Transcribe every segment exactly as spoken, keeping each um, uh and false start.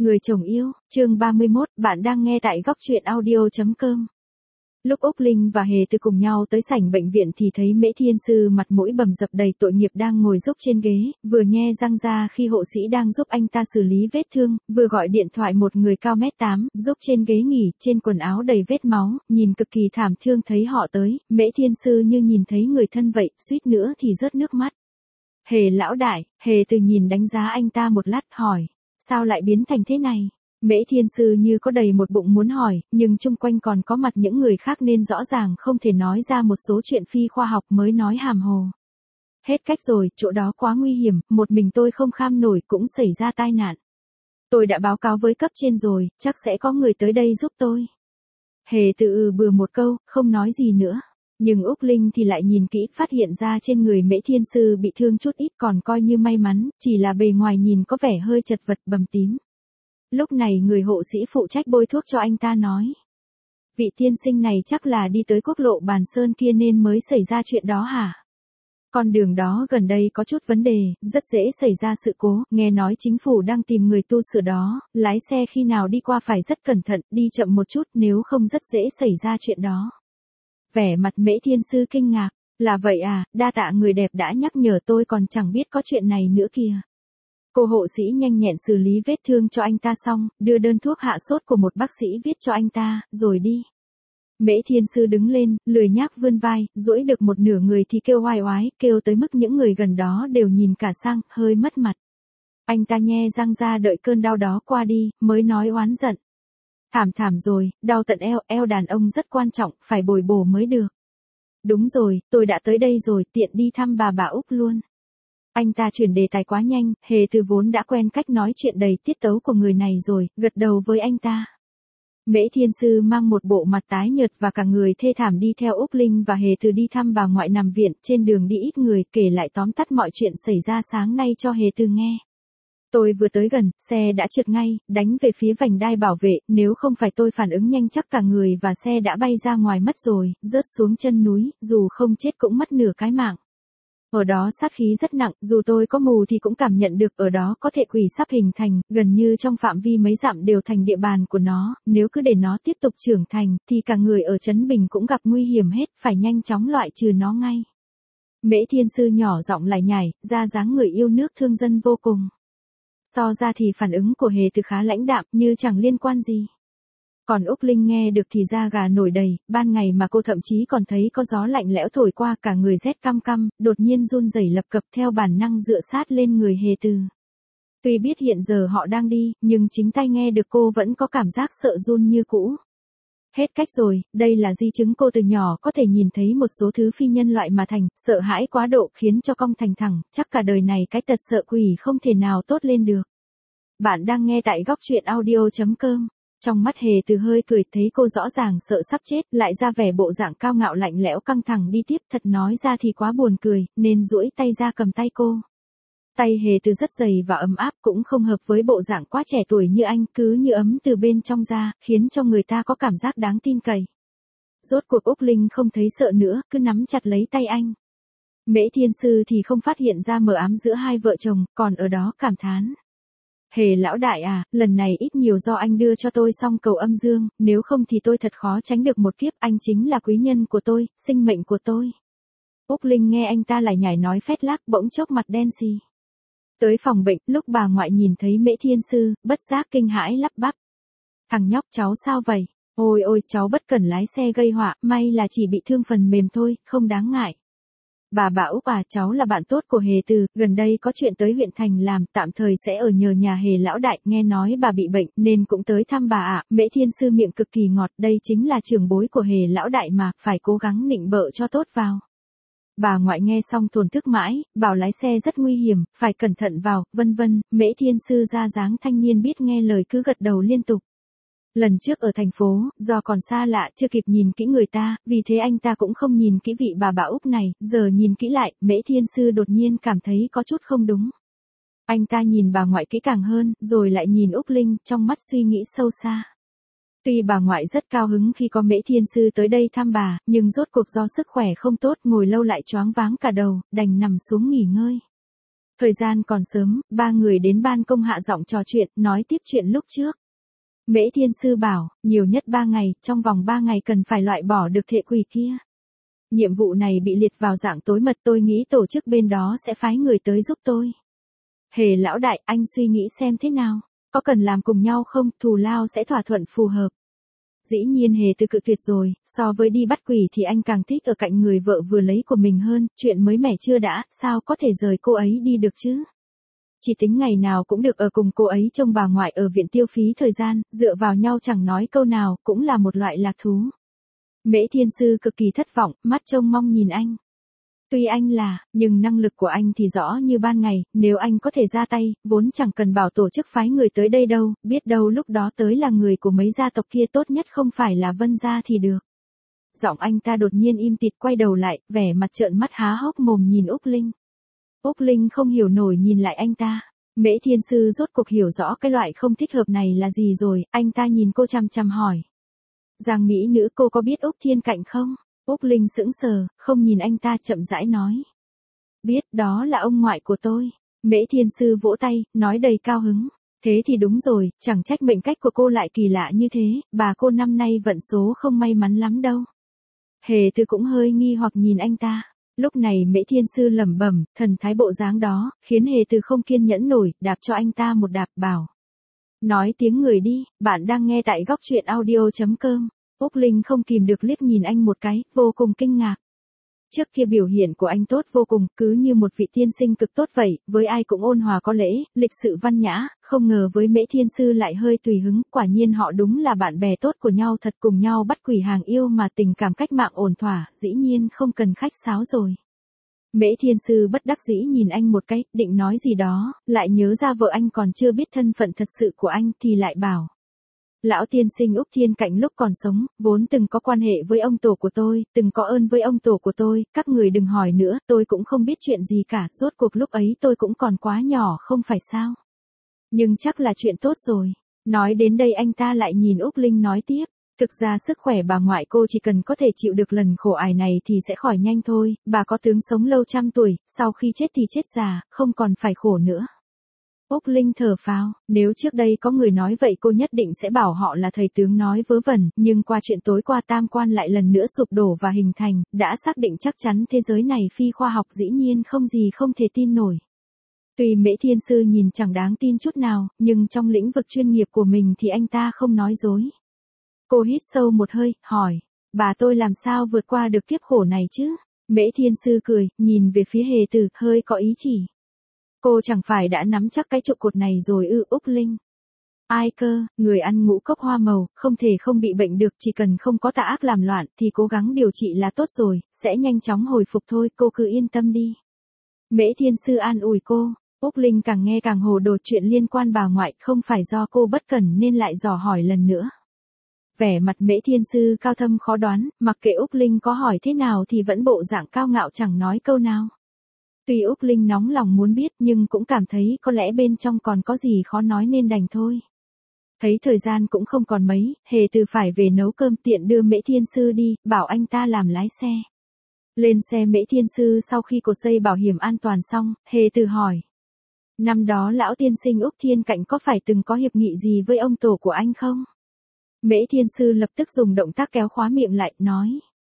Người chồng yêu, chương ba mươi mốt, bạn đang nghe tại góc truyện audio chấm com. Lúc Úc Linh và Hề Từ cùng nhau tới sảnh bệnh viện thì thấy Mễ Thiên Sư mặt mũi bầm dập đầy tội nghiệp đang ngồi dúc trên ghế, vừa nhe răng ra khi hộ sĩ đang giúp anh ta xử lý vết thương, vừa gọi điện thoại một người cao mét tám, dúc trên ghế nghỉ, trên quần áo đầy vết máu, nhìn cực kỳ thảm thương thấy họ tới, Mễ Thiên Sư như nhìn thấy người thân vậy, suýt nữa thì rớt nước mắt. Hề lão đại, Hề Từ nhìn đánh giá anh ta một lát hỏi. Sao lại biến thành thế này? Mễ Thiên Sư như có đầy một bụng muốn hỏi, nhưng chung quanh còn có mặt những người khác nên rõ ràng không thể nói ra một số chuyện phi khoa học mới nói hàm hồ. Hết cách rồi, chỗ đó quá nguy hiểm, một mình tôi không kham nổi cũng xảy ra tai nạn. Tôi đã báo cáo với cấp trên rồi, chắc sẽ có người tới đây giúp tôi. Hề Từ ừ bừa một câu, không nói gì nữa. Nhưng Úc Linh thì lại nhìn kỹ phát hiện ra trên người Mễ Thiên Sư bị thương chút ít còn coi như may mắn, chỉ là bề ngoài nhìn có vẻ hơi chật vật bầm tím. Lúc này người hộ sĩ phụ trách bôi thuốc cho anh ta nói. Vị tiên sinh này chắc là đi tới quốc lộ Bàn Sơn kia nên mới xảy ra chuyện đó hả? Con đường đó gần đây có chút vấn đề, rất dễ xảy ra sự cố, nghe nói chính phủ đang tìm người tu sửa đó, lái xe khi nào đi qua phải rất cẩn thận, đi chậm một chút nếu không rất dễ xảy ra chuyện đó. Vẻ mặt Mễ Thiên Sư kinh ngạc, là vậy à, đa tạ người đẹp đã nhắc nhở tôi còn chẳng biết có chuyện này nữa kìa. Cô hộ sĩ nhanh nhẹn xử lý vết thương cho anh ta xong, đưa đơn thuốc hạ sốt của một bác sĩ viết cho anh ta, rồi đi. Mễ Thiên Sư đứng lên, lười nhác vươn vai, duỗi được một nửa người thì kêu oai oái, kêu tới mức những người gần đó đều nhìn cả sang, hơi mất mặt. Anh ta nhe răng ra đợi cơn đau đó qua đi, mới nói oán giận. Thảm thảm rồi, đau tận eo, eo đàn ông rất quan trọng, phải bồi bổ mới được. Đúng rồi, tôi đã tới đây rồi, tiện đi thăm bà bà Úc luôn. Anh ta chuyển đề tài quá nhanh, Hề Từ vốn đã quen cách nói chuyện đầy tiết tấu của người này rồi, gật đầu với anh ta. Mễ Thiên Sư mang một bộ mặt tái nhợt và cả người thê thảm đi theo Úc Linh và Hề Từ đi thăm bà ngoại nằm viện, trên đường đi ít người kể lại tóm tắt mọi chuyện xảy ra sáng nay cho Hề Từ nghe. Tôi vừa tới gần, xe đã trượt ngay, đánh về phía vành đai bảo vệ, nếu không phải tôi phản ứng nhanh chắc cả người và xe đã bay ra ngoài mất rồi, rớt xuống chân núi, dù không chết cũng mất nửa cái mạng. Ở đó sát khí rất nặng, dù tôi có mù thì cũng cảm nhận được ở đó có thể quỷ sắp hình thành, gần như trong phạm vi mấy dặm đều thành địa bàn của nó, nếu cứ để nó tiếp tục trưởng thành, thì cả người ở Trấn Bình cũng gặp nguy hiểm hết, phải nhanh chóng loại trừ nó ngay. Mễ Thiên Sư nhỏ giọng lải nhải, ra dáng người yêu nước thương dân vô cùng. So ra thì phản ứng của Hề Từ khá lãnh đạm, như chẳng liên quan gì. Còn Úc Linh nghe được thì da gà nổi đầy, ban ngày mà cô thậm chí còn thấy có gió lạnh lẽo thổi qua cả người rét căm căm, đột nhiên run rẩy lập cập theo bản năng dựa sát lên người Hề Từ. Tuy biết hiện giờ họ đang đi, nhưng chính tai nghe được cô vẫn có cảm giác sợ run như cũ. Hết cách rồi, đây là di chứng cô từ nhỏ có thể nhìn thấy một số thứ phi nhân loại mà thành, sợ hãi quá độ khiến cho cong thành thẳng, chắc cả đời này cái tật sợ quỷ không thể nào tốt lên được. Bạn đang nghe tại góc truyện audio chấm com. Trong mắt Hề Từ hơi cười, thấy cô rõ ràng sợ sắp chết, lại ra vẻ bộ dạng cao ngạo lạnh lẽo căng thẳng đi tiếp, thật nói ra thì quá buồn cười, nên duỗi tay ra cầm tay cô. Tay Hề Từ rất dày và ấm áp, cũng không hợp với bộ dạng quá trẻ tuổi như anh, cứ như ấm từ bên trong ra, khiến cho người ta có cảm giác đáng tin cậy. Rốt cuộc Úc Linh không thấy sợ nữa, cứ nắm chặt lấy tay anh. Mễ Thiên Sư thì không phát hiện ra mờ ám giữa hai vợ chồng, còn ở đó cảm thán. Hề lão đại à, lần này ít nhiều do anh đưa cho tôi xong cầu âm dương, nếu không thì tôi thật khó tránh được một kiếp, anh chính là quý nhân của tôi, sinh mệnh của tôi. Úc Linh nghe anh ta lải nhải nói phét lác bỗng chốc mặt đen xì. Tới phòng bệnh, lúc bà ngoại nhìn thấy Mễ Thiên Sư, bất giác kinh hãi lắp bắp. Thằng nhóc cháu sao vậy? Ôi ôi, cháu bất cẩn lái xe gây họa, may là chỉ bị thương phần mềm thôi, không đáng ngại. Bà bà Úc à, cháu là bạn tốt của Hề Từ, gần đây có chuyện tới huyện thành làm, tạm thời sẽ ở nhờ nhà Hề lão đại, nghe nói bà bị bệnh, nên cũng tới thăm bà ạ. Mễ Thiên Sư miệng cực kỳ ngọt, đây chính là trưởng bối của Hề lão đại mà, phải cố gắng nịnh bợ cho tốt vào. Bà ngoại nghe xong thổn thức mãi, bảo lái xe rất nguy hiểm, phải cẩn thận vào, vân vân. Mễ Thiên Sư ra dáng thanh niên biết nghe lời cứ gật đầu liên tục. Lần trước ở thành phố, do còn xa lạ chưa kịp nhìn kỹ người ta, vì thế anh ta cũng không nhìn kỹ vị bà bà Úc này, giờ nhìn kỹ lại, Mễ Thiên Sư đột nhiên cảm thấy có chút không đúng. Anh ta nhìn bà ngoại kỹ càng hơn, rồi lại nhìn Úc Linh, trong mắt suy nghĩ sâu xa. Tuy bà ngoại rất cao hứng khi có Mễ Thiên Sư tới đây thăm bà, nhưng rốt cuộc do sức khỏe không tốt ngồi lâu lại choáng váng cả đầu, đành nằm xuống nghỉ ngơi. Thời gian còn sớm, ba người đến ban công hạ giọng trò chuyện, nói tiếp chuyện lúc trước. Mễ Thiên Sư bảo, nhiều nhất ba ngày, trong vòng ba ngày cần phải loại bỏ được thệ quỷ kia. Nhiệm vụ này bị liệt vào dạng tối mật, tôi nghĩ tổ chức bên đó sẽ phái người tới giúp tôi. Hề lão đại, anh suy nghĩ xem thế nào, có cần làm cùng nhau không, thù lao sẽ thỏa thuận phù hợp. Dĩ nhiên Hề Từ cự tuyệt rồi, so với đi bắt quỷ thì anh càng thích ở cạnh người vợ vừa lấy của mình hơn, chuyện mới mẻ chưa đã, sao có thể rời cô ấy đi được chứ. Chỉ tính ngày nào cũng được ở cùng cô ấy trông bà ngoại ở viện tiêu phí thời gian, dựa vào nhau chẳng nói câu nào, cũng là một loại lạc thú. Mễ Thiên Sư cực kỳ thất vọng, mắt trông mong nhìn anh. Tuy anh là, nhưng năng lực của anh thì rõ như ban ngày, nếu anh có thể ra tay, vốn chẳng cần bảo tổ chức phái người tới đây đâu, biết đâu lúc đó tới là người của mấy gia tộc kia, tốt nhất không phải là Vân gia thì được. Giọng anh ta đột nhiên im tịt, quay đầu lại, vẻ mặt trợn mắt há hốc mồm nhìn Úc Linh. Úc Linh không hiểu nổi nhìn lại anh ta. Mễ Thiên Sư rốt cuộc hiểu rõ cái loại không thích hợp này là gì rồi, anh ta nhìn cô chằm chằm hỏi. Giang mỹ nữ, cô có biết Úc Thiên Cạnh không? Úc Linh sững sờ, không nhìn anh ta, chậm rãi nói. Biết, đó là ông ngoại của tôi. Mễ Thiên Sư vỗ tay, nói đầy cao hứng. Thế thì đúng rồi, chẳng trách mệnh cách của cô lại kỳ lạ như thế, bà cô năm nay vận số không may mắn lắm đâu. Hề Từ cũng hơi nghi hoặc nhìn anh ta. Lúc này Mễ Thiên Sư lẩm bẩm, thần thái bộ dáng đó, khiến Hề Từ không kiên nhẫn nổi, đạp cho anh ta một đạp, bảo. Nói tiếng người đi, bạn đang nghe tại góc truyện audio chấm com. Úc Linh không kìm được liếc nhìn anh một cái, vô cùng kinh ngạc. Trước kia biểu hiện của anh tốt vô cùng, cứ như một vị tiên sinh cực tốt vậy, với ai cũng ôn hòa có lễ, lịch sự văn nhã, không ngờ với Mễ Thiên Sư lại hơi tùy hứng, quả nhiên họ đúng là bạn bè tốt của nhau thật, cùng nhau bắt quỷ hàng yêu mà tình cảm cách mạng ổn thỏa, dĩ nhiên không cần khách sáo rồi. Mễ Thiên Sư bất đắc dĩ nhìn anh một cái, định nói gì đó, lại nhớ ra vợ anh còn chưa biết thân phận thật sự của anh thì lại bảo. Lão tiên sinh Úc Thiên Cạnh lúc còn sống, vốn từng có quan hệ với ông tổ của tôi, từng có ơn với ông tổ của tôi, các người đừng hỏi nữa, tôi cũng không biết chuyện gì cả, rốt cuộc lúc ấy tôi cũng còn quá nhỏ không phải sao. Nhưng chắc là chuyện tốt rồi. Nói đến đây anh ta lại nhìn Úc Linh nói tiếp, thực ra sức khỏe bà ngoại cô chỉ cần có thể chịu được lần khổ ải này thì sẽ khỏi nhanh thôi, bà có tướng sống lâu trăm tuổi, sau khi chết thì chết già, không còn phải khổ nữa. Úc Linh thở phào, nếu trước đây có người nói vậy cô nhất định sẽ bảo họ là thầy tướng nói vớ vẩn, nhưng qua chuyện tối qua tam quan lại lần nữa sụp đổ và hình thành, đã xác định chắc chắn thế giới này phi khoa học, dĩ nhiên không gì không thể tin nổi. Tuy Mễ Thiên Sư nhìn chẳng đáng tin chút nào, nhưng trong lĩnh vực chuyên nghiệp của mình thì anh ta không nói dối. Cô hít sâu một hơi, hỏi, bà tôi làm sao vượt qua được kiếp khổ này chứ? Mễ Thiên Sư cười, nhìn về phía Hề Từ, hơi có ý chỉ. Cô chẳng phải đã nắm chắc cái trụ cột này rồi ư? Úc Linh. Ai cơ, người ăn ngũ cốc hoa màu, không thể không bị bệnh được, chỉ cần không có tà ác làm loạn thì cố gắng điều trị là tốt rồi, sẽ nhanh chóng hồi phục thôi, cô cứ yên tâm đi. Mễ Thiên Sư an ủi cô. Úc Linh càng nghe càng hồ đồ, chuyện liên quan bà ngoại không phải do cô bất cẩn nên lại dò hỏi lần nữa. Vẻ mặt Mễ Thiên Sư cao thâm khó đoán, mặc kệ Úc Linh có hỏi thế nào thì vẫn bộ dạng cao ngạo chẳng nói câu nào. Tuy Úc Linh nóng lòng muốn biết nhưng cũng cảm thấy có lẽ bên trong còn có gì khó nói nên đành thôi. Thấy thời gian cũng không còn mấy, Hề Từ phải về nấu cơm, tiện đưa Mễ Thiên Sư đi, bảo anh ta làm lái xe. Lên xe Mễ Thiên Sư sau khi cột dây bảo hiểm an toàn xong, Hề Từ hỏi. Năm đó lão tiên sinh Úc Thiên Cạnh có phải từng có hiệp nghị gì với ông tổ của anh không? Mễ Thiên Sư lập tức dùng động tác kéo khóa miệng lại, nói.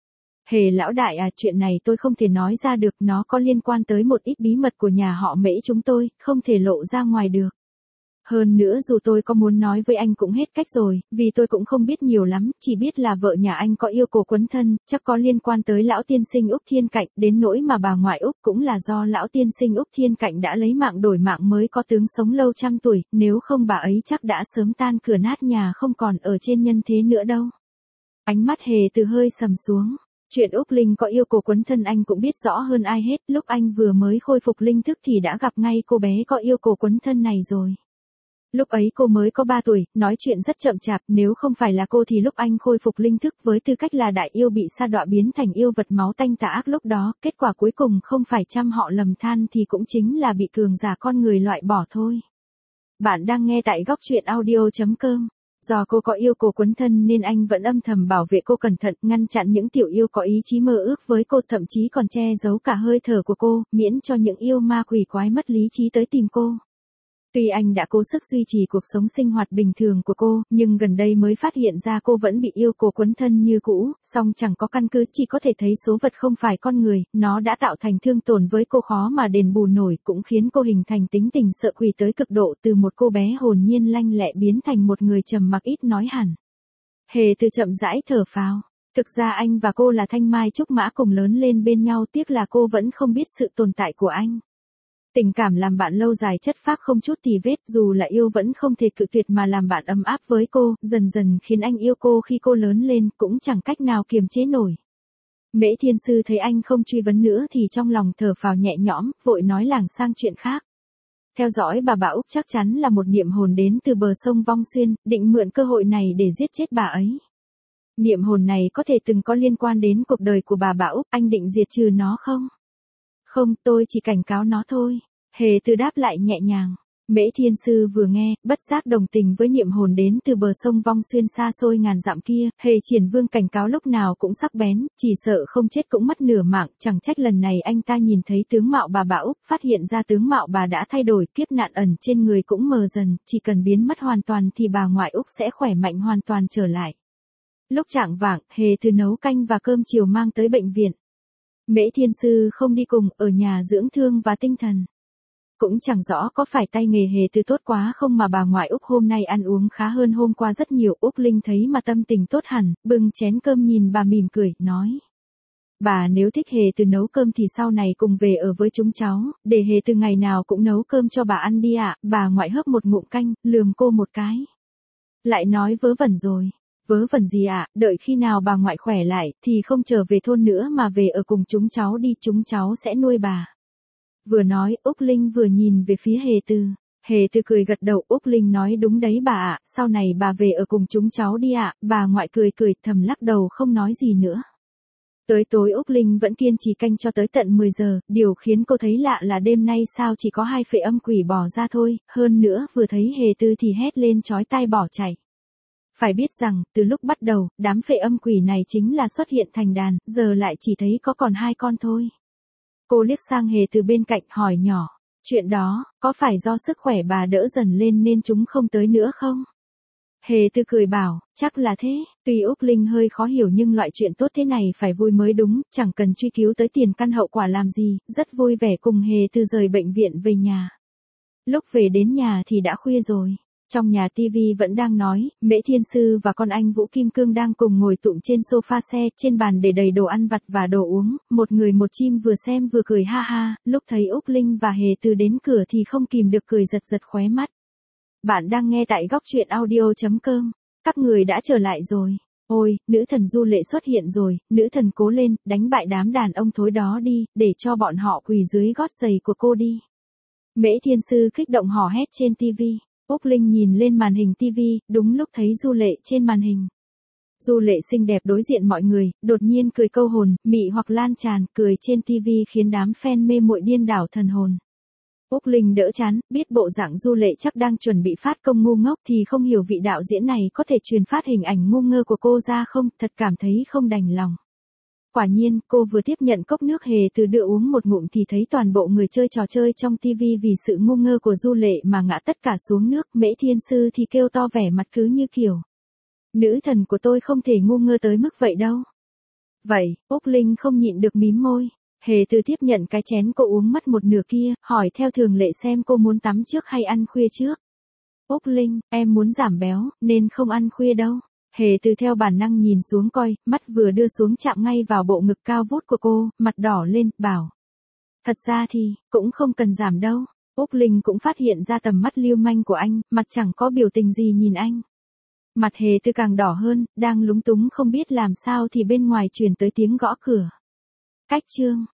Hề lão đại à, chuyện này tôi không thể nói ra được, nó có liên quan tới một ít bí mật của nhà họ Mễ chúng tôi, không thể lộ ra ngoài được. Hơn nữa dù tôi có muốn nói với anh cũng hết cách rồi, vì tôi cũng không biết nhiều lắm, chỉ biết là vợ nhà anh có yêu cổ quấn thân, chắc có liên quan tới lão tiên sinh Úc Thiên Cạnh, đến nỗi mà bà ngoại Úc cũng là do lão tiên sinh Úc Thiên Cạnh đã lấy mạng đổi mạng mới có tướng sống lâu trăm tuổi, nếu không bà ấy chắc đã sớm tan cửa nát nhà không còn ở trên nhân thế nữa đâu. Ánh mắt Hề Từ hơi sầm xuống. Chuyện Úc Linh có yêu cổ quấn thân anh cũng biết rõ hơn ai hết, lúc anh vừa mới khôi phục linh thức thì đã gặp ngay cô bé có yêu cổ quấn thân này rồi. Lúc ấy cô mới có ba tuổi, nói chuyện rất chậm chạp, nếu không phải là cô thì lúc anh khôi phục linh thức với tư cách là đại yêu bị sa đọa biến thành yêu vật máu tanh tà ác lúc đó, kết quả cuối cùng không phải trăm họ lầm than thì cũng chính là bị cường giả con người loại bỏ thôi. Bạn đang nghe tại góc truyện audio chấm com. Do cô có yêu cô quấn thân nên anh vẫn âm thầm bảo vệ cô cẩn thận, ngăn chặn những tiểu yêu có ý chí mơ ước với cô, thậm chí còn che giấu cả hơi thở của cô, miễn cho những yêu ma quỷ quái mất lý trí tới tìm cô. Tuy anh đã cố sức duy trì cuộc sống sinh hoạt bình thường của cô, nhưng gần đây mới phát hiện ra cô vẫn bị yêu cô quấn thân như cũ, song chẳng có căn cứ, chỉ có thể thấy số vật không phải con người, nó đã tạo thành thương tổn với cô khó mà đền bù nổi, cũng khiến cô hình thành tính tình sợ quỷ tới cực độ, từ một cô bé hồn nhiên lanh lẹ biến thành một người trầm mặc ít nói hẳn. Hề Từ chậm rãi thở phào. Thực ra anh và cô là thanh mai trúc mã cùng lớn lên bên nhau, tiếc là cô vẫn không biết sự tồn tại của anh. Tình cảm làm bạn lâu dài chất phác không chút tì vết, dù là yêu vẫn không thể cự tuyệt mà làm bạn ấm áp với cô, dần dần khiến anh yêu cô khi cô lớn lên, cũng chẳng cách nào kiềm chế nổi. Mễ Thiên Sư thấy anh không truy vấn nữa thì trong lòng thở phào nhẹ nhõm, vội nói lảng sang chuyện khác. Theo dõi bà bà Úc chắc chắn là một niệm hồn đến từ bờ sông Vong Xuyên, định mượn cơ hội này để giết chết bà ấy. Niệm hồn này có thể từng có liên quan đến cuộc đời của bà bà Úc, anh định diệt trừ nó không? Không, tôi chỉ cảnh cáo nó thôi. Hề Từ đáp lại nhẹ nhàng. Mễ Thiên Sư vừa nghe, bất giác đồng tình với niệm hồn đến từ bờ sông Vong Xuyên xa xôi ngàn dặm kia, Hề Triển Vương cảnh cáo lúc nào cũng sắc bén, chỉ sợ không chết cũng mất nửa mạng, chẳng trách lần này anh ta nhìn thấy tướng mạo bà bà Úc, phát hiện ra tướng mạo bà đã thay đổi, kiếp nạn ẩn trên người cũng mờ dần, chỉ cần biến mất hoàn toàn thì bà ngoại Úc sẽ khỏe mạnh hoàn toàn trở lại. Lúc chạng vạng, Hề Từ nấu canh và cơm chiều mang tới bệnh viện. Mễ Thiên Sư không đi cùng, ở nhà dưỡng thương và tinh thần. Cũng chẳng rõ có phải tay nghề Hề Từ tốt quá không mà bà ngoại Úc hôm nay ăn uống khá hơn hôm qua rất nhiều. Úc Linh thấy mà tâm tình tốt hẳn, bưng chén cơm nhìn bà mỉm cười, nói. Bà nếu thích Hề Từ nấu cơm thì sau này cùng về ở với chúng cháu, để Hề Từ ngày nào cũng nấu cơm cho bà ăn đi ạ. Bà ngoại hớp một ngụm canh, lườm cô một cái. Lại nói vớ vẩn rồi. Vớ vẩn gì ạ, à, đợi khi nào bà ngoại khỏe lại, thì không trở về thôn nữa mà về ở cùng chúng cháu đi, chúng cháu sẽ nuôi bà. Vừa nói, Úc Linh vừa nhìn về phía Hề Từ. Hề Từ cười gật đầu, Úc Linh nói đúng đấy bà ạ, sau này bà về ở cùng chúng cháu đi ạ. Bà ngoại cười cười thầm lắc đầu không nói gì nữa. Tới tối Úc Linh vẫn kiên trì canh cho tới tận mười giờ, điều khiến cô thấy lạ là đêm nay sao chỉ có hai phệ âm quỷ bỏ ra thôi, hơn nữa vừa thấy Hề Từ thì hét lên chói tai bỏ chạy. Phải biết rằng, từ lúc bắt đầu, đám phệ âm quỷ này chính là xuất hiện thành đàn, giờ lại chỉ thấy có còn hai con thôi. Cô liếc sang Hề Từ bên cạnh hỏi nhỏ, chuyện đó, có phải do sức khỏe bà đỡ dần lên nên chúng không tới nữa không? Hề Từ cười bảo, chắc là thế, tuy Úc Linh hơi khó hiểu nhưng loại chuyện tốt thế này phải vui mới đúng, chẳng cần truy cứu tới tiền căn hậu quả làm gì, rất vui vẻ cùng Hề Từ rời bệnh viện về nhà. Lúc về đến nhà thì đã khuya rồi. Trong nhà tivi vẫn đang nói, Mễ Thiên Sư và con anh Vũ Kim Cương đang cùng ngồi tụm trên sofa xe, trên bàn để đầy đồ ăn vặt và đồ uống, một người một chim vừa xem vừa cười ha ha, lúc thấy Úc Linh và Hề Từ đến cửa thì không kìm được cười giật giật khóe mắt. Bạn đang nghe tại góc truyện audio chấm com, các người đã trở lại rồi. Ôi, nữ thần Du Lệ xuất hiện rồi, nữ thần cố lên, đánh bại đám đàn ông thối đó đi, để cho bọn họ quỳ dưới gót giày của cô đi. Mễ Thiên Sư kích động hò hét trên tivi. Úc Linh nhìn lên màn hình tivi, đúng lúc thấy Du Lệ trên màn hình. Du Lệ xinh đẹp đối diện mọi người, đột nhiên cười câu hồn, mị hoặc lan tràn, cười trên tivi khiến đám fan mê muội điên đảo thần hồn. Úc Linh đỡ chán, biết bộ dạng Du Lệ chắc đang chuẩn bị phát công ngu ngốc thì không hiểu vị đạo diễn này có thể truyền phát hình ảnh ngu ngơ của cô ra không, thật cảm thấy không đành lòng. Quả nhiên, cô vừa tiếp nhận cốc nước Hề Từ đưa uống một ngụm thì thấy toàn bộ người chơi trò chơi trong tivi vì sự ngu ngơ của Du Lệ mà ngã tất cả xuống nước, Mễ Thiên Sư thì kêu to vẻ mặt cứ như kiểu. Nữ thần của tôi không thể ngu ngơ tới mức vậy đâu. Vậy, Úc Linh không nhịn được mím môi. Hề Từ tiếp nhận cái chén cô uống mất một nửa kia, hỏi theo thường lệ xem cô muốn tắm trước hay ăn khuya trước. Úc Linh, em muốn giảm béo, nên không ăn khuya đâu. Hề Từ theo bản năng nhìn xuống coi, mắt vừa đưa xuống chạm ngay vào bộ ngực cao vút của cô, mặt đỏ lên, bảo. Thật ra thì, cũng không cần giảm đâu. Úc Linh cũng phát hiện ra tầm mắt lưu manh của anh, mặt chẳng có biểu tình gì nhìn anh. Mặt Hề Từ càng đỏ hơn, đang lúng túng không biết làm sao thì bên ngoài truyền tới tiếng gõ cửa. Cách chương.